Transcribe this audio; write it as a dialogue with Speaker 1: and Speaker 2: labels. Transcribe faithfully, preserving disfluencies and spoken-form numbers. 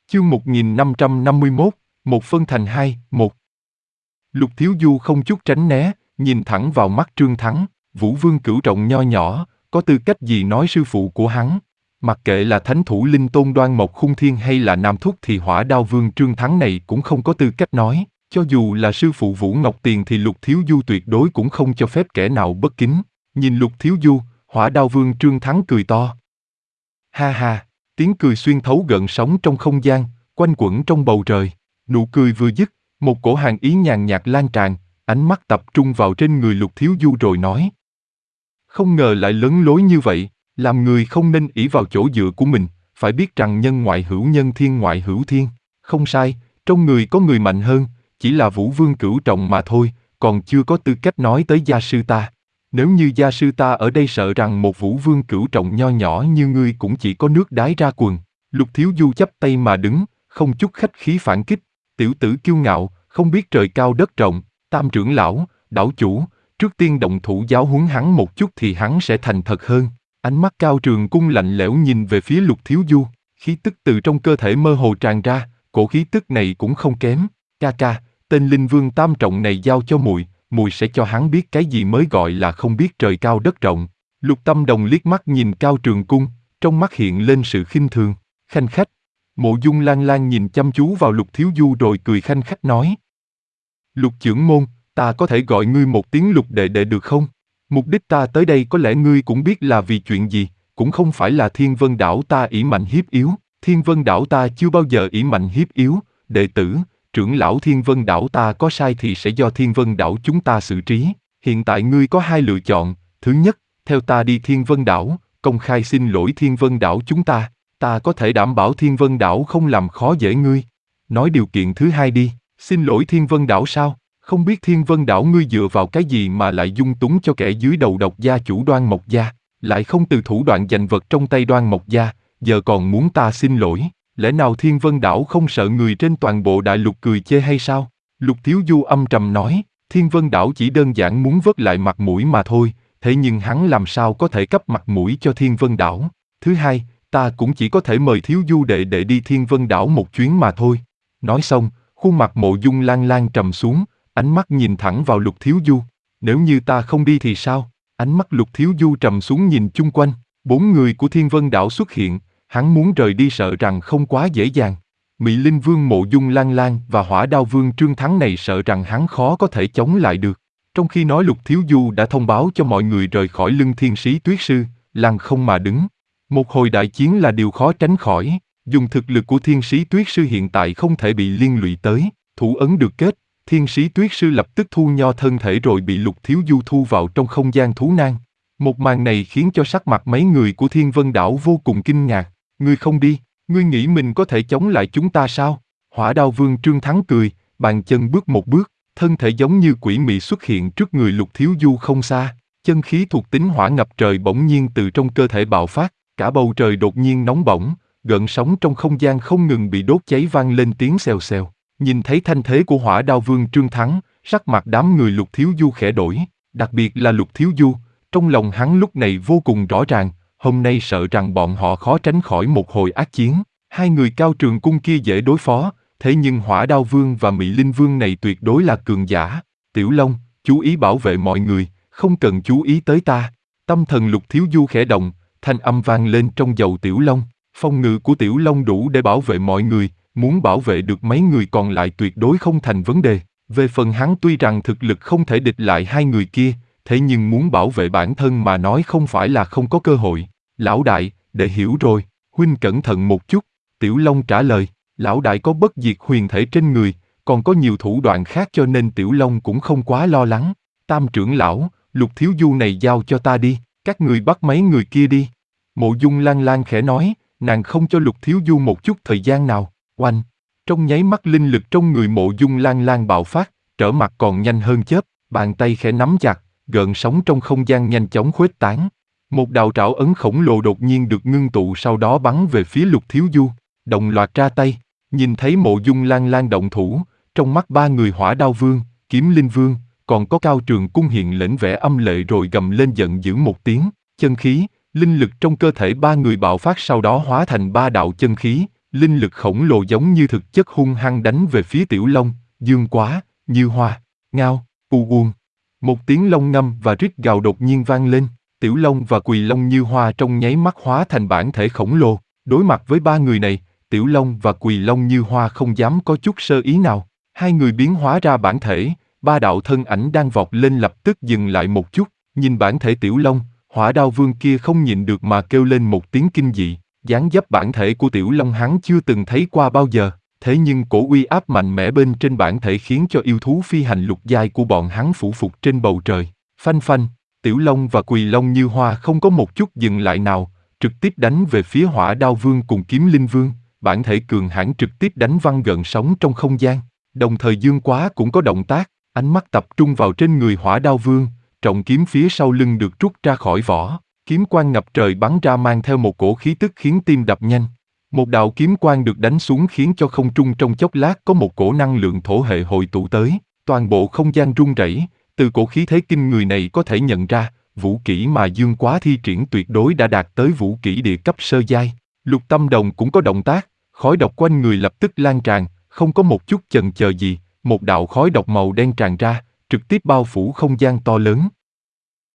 Speaker 1: Chương một nghìn năm trăm năm mươi mốt, một phân thành hai, một. Lục Thiếu Du không chút tránh né, nhìn thẳng vào mắt Trương Thắng. Vũ Vương Cửu Trọng nho nhỏ, có tư cách gì nói sư phụ của hắn? Mặc kệ là Thánh Thủ Linh Tôn Đoan Mộc Khung Thiên hay là Nam Thúc thì Hỏa Đao Vương Trương Thắng này cũng không có tư cách nói. Cho dù là sư phụ Vũ Ngọc Tiền thì Lục Thiếu Du tuyệt đối cũng không cho phép kẻ nào bất kính. Nhìn Lục Thiếu Du, Hỏa Đao Vương Trương Thắng cười to. Ha ha, tiếng cười xuyên thấu gợn sóng trong không gian, quanh quẩn trong bầu trời. Nụ cười vừa dứt, một cổ hàn ý nhàn nhạt lan tràn, ánh mắt tập trung vào trên người Lục Thiếu Du rồi nói. Không ngờ lại lớn lối như vậy, làm người không nên ỷ vào chỗ dựa của mình, phải biết rằng nhân ngoại hữu nhân, thiên ngoại hữu thiên. Không sai, trong người có người mạnh hơn, chỉ là Vũ Vương Cửu Trọng mà thôi, còn chưa có tư cách nói tới gia sư ta. Nếu như gia sư ta ở đây sợ rằng một Vũ Vương Cửu Trọng nho nhỏ như ngươi cũng chỉ có nước đái ra quần. Lục Thiếu Du chắp tay mà đứng, không chút khách khí phản kích. Tiểu tử kiêu ngạo, không biết trời cao đất rộng, Tam trưởng lão, đảo chủ, trước tiên động thủ giáo huấn hắn một chút thì hắn sẽ thành thật hơn. Ánh mắt Cao Trường Cung lạnh lẽo nhìn về phía Lục Thiếu Du, khí tức từ trong cơ thể mơ hồ tràn ra, cổ khí tức này cũng không kém. Ca ca, tên Linh Vương Tam Trọng này giao cho muội, muội sẽ cho hắn biết cái gì mới gọi là không biết trời cao đất rộng. Lục Tâm Đồng liếc mắt nhìn Cao Trường Cung, trong mắt hiện lên sự khinh thường. Khanh khách. Mộ Dung Lan Lan nhìn chăm chú vào Lục Thiếu Du rồi cười khanh khách nói. Lục trưởng môn, ta có thể gọi ngươi một tiếng Lục đệ đệ được không? Mục đích ta tới đây có lẽ ngươi cũng biết là vì chuyện gì, cũng không phải là Thiên Vân Đảo ta ỷ mạnh hiếp yếu. Thiên Vân Đảo ta chưa bao giờ ỷ mạnh hiếp yếu, đệ tử, trưởng lão Thiên Vân Đảo ta có sai thì sẽ do Thiên Vân Đảo chúng ta xử trí. Hiện tại ngươi có hai lựa chọn, thứ nhất, theo ta đi Thiên Vân Đảo, công khai xin lỗi Thiên Vân Đảo chúng ta, ta có thể đảm bảo Thiên Vân Đảo không làm khó dễ ngươi. Nói điều kiện thứ hai đi, xin lỗi Thiên Vân Đảo sao? Không biết Thiên Vân Đảo ngươi dựa vào cái gì mà lại dung túng cho kẻ dưới đầu độc gia chủ Đoan Mộc Gia, lại không từ thủ đoạn giành vật trong tay Đoan Mộc Gia, giờ còn muốn ta xin lỗi, lẽ nào Thiên Vân Đảo không sợ người trên toàn bộ đại lục cười chê hay sao? Lục Thiếu Du âm trầm nói, Thiên Vân Đảo chỉ đơn giản muốn vớt lại mặt mũi mà thôi, thế nhưng hắn làm sao có thể cấp mặt mũi cho Thiên Vân Đảo? Thứ hai, ta cũng chỉ có thể mời Thiếu Du đệ đệ đi Thiên Vân Đảo một chuyến mà thôi. Nói xong, khuôn mặt Mộ Dung Lan Lan trầm xuống, ánh mắt nhìn thẳng vào Lục Thiếu Du. Nếu như ta không đi thì sao? Ánh mắt Lục Thiếu Du trầm xuống nhìn chung quanh, bốn người của Thiên Vân Đảo xuất hiện, hắn muốn rời đi sợ rằng không quá dễ dàng. Mị Linh Vương Mộ Dung Lan Lan và Hỏa Đao Vương Trương Thắng này sợ rằng hắn khó có thể chống lại được. Trong khi nói Lục Thiếu Du đã thông báo cho mọi người rời khỏi lưng Thiên Sĩ Tuyết Sư, lăng không mà đứng. Một hồi đại chiến là điều khó tránh khỏi, dùng thực lực của Thiên Sĩ Tuyết Sư hiện tại không thể bị liên lụy tới, thủ ấn được kết. Thiên Sĩ Tuyết Sư lập tức thu nho thân thể rồi bị Lục Thiếu Du thu vào trong không gian thú nan. Một màn này khiến cho sắc mặt mấy người của Thiên Vân Đảo vô cùng kinh ngạc. Ngươi không đi, ngươi nghĩ mình có thể chống lại chúng ta sao? Hỏa Đao Vương Trương Thắng cười, bàn chân bước một bước, thân thể giống như quỷ mị xuất hiện trước người Lục Thiếu Du không xa. Chân khí thuộc tính hỏa ngập trời bỗng nhiên từ trong cơ thể bạo phát, cả bầu trời đột nhiên nóng bỏng, gợn sóng trong không gian không ngừng bị đốt cháy vang lên tiếng xèo xèo. Nhìn thấy thanh thế của Hỏa Đao Vương Trương Thắng, sắc mặt đám người Lục Thiếu Du khẽ đổi, đặc biệt là Lục Thiếu Du, trong lòng hắn lúc này vô cùng rõ ràng, hôm nay sợ rằng bọn họ khó tránh khỏi một hồi ác chiến. Hai người Cao Trường Cung kia dễ đối phó, thế nhưng Hỏa Đao Vương và Mị Linh Vương này tuyệt đối là cường giả. Tiểu Long, chú ý bảo vệ mọi người, không cần chú ý tới ta. Tâm thần Lục Thiếu Du khẽ động, thanh âm vang lên trong dầu Tiểu Long. Phong ngự của Tiểu Long đủ để bảo vệ mọi người, muốn bảo vệ được mấy người còn lại tuyệt đối không thành vấn đề. Về phần hắn tuy rằng thực lực không thể địch lại hai người kia, thế nhưng muốn bảo vệ bản thân mà nói không phải là không có cơ hội. Lão đại, đệ hiểu rồi, huynh cẩn thận một chút. Tiểu Long trả lời, lão đại có bất diệt huyền thể trên người, còn có nhiều thủ đoạn khác cho nên Tiểu Long cũng không quá lo lắng. Tam trưởng lão, Lục Thiếu Du này giao cho ta đi, các người bắt mấy người kia đi. Mộ Dung Lan Lan khẽ nói, nàng không cho Lục Thiếu Du một chút thời gian nào. Oanh! Trong nháy mắt linh lực trong người Mộ Dung Lan Lan bạo phát, trở mặt còn nhanh hơn chớp, bàn tay khẽ nắm chặt, gợn sóng trong không gian nhanh chóng khuếch tán. Một đạo trảo ấn khổng lồ đột nhiên được ngưng tụ sau đó bắn về phía Lục Thiếu Du, đồng loạt ra tay. Nhìn thấy Mộ Dung Lan Lan động thủ, trong mắt ba người Hỏa Đao Vương, Kiếm Linh Vương, còn có Cao Trường Cung hiện lệnh vẻ âm lệ rồi gầm lên giận dữ một tiếng, chân khí, linh lực trong cơ thể ba người bạo phát sau đó hóa thành ba đạo chân khí, Linh lực khổng lồ giống như thực chất hung hăng đánh về phía Tiểu Long, Dương Quá, Như Hoa, Ngao, U Uông. Một tiếng long ngâm và rít gào đột nhiên vang lên, Tiểu Long và Quỳ Long Như Hoa trong nháy mắt hóa thành bản thể khổng lồ. Đối mặt với ba người này, Tiểu Long và Quỳ Long Như Hoa không dám có chút sơ ý nào. Hai người biến hóa ra bản thể, ba đạo thân ảnh đang vọt lên lập tức dừng lại một chút, nhìn bản thể Tiểu Long, Hỏa Đao Vương kia không nhịn được mà kêu lên một tiếng kinh dị. Dáng dấp bản thể của Tiểu Long hắn chưa từng thấy qua bao giờ, thế nhưng cổ uy áp mạnh mẽ bên trên bản thể khiến cho yêu thú phi hành lục giai của bọn hắn phủ phục trên bầu trời. Phanh phanh, Tiểu Long và Quỳ Long Như Hoa không có một chút dừng lại nào, trực tiếp đánh về phía Hỏa Đao Vương cùng Kiếm Linh Vương, bản thể cường hãn trực tiếp đánh văng gợn sóng trong không gian. Đồng thời Dương Quá cũng có động tác, ánh mắt tập trung vào trên người Hỏa Đao Vương, trọng kiếm phía sau lưng được rút ra khỏi vỏ, kiếm quang ngập trời bắn ra mang theo một cổ khí tức khiến tim đập nhanh. Một đạo kiếm quang được đánh xuống khiến cho không trung trong chốc lát có một cổ năng lượng thổ hệ hội tụ tới, toàn bộ không gian rung rẩy. Từ cổ khí thế kinh người này có thể nhận ra, vũ kỹ mà Dương Quá thi triển tuyệt đối đã đạt tới vũ kỹ địa cấp sơ giai. Lục Tâm Đồng cũng có động tác, khói độc quanh người lập tức lan tràn, không có một chút chần chờ gì, một đạo khói độc màu đen tràn ra, trực tiếp bao phủ không gian to lớn.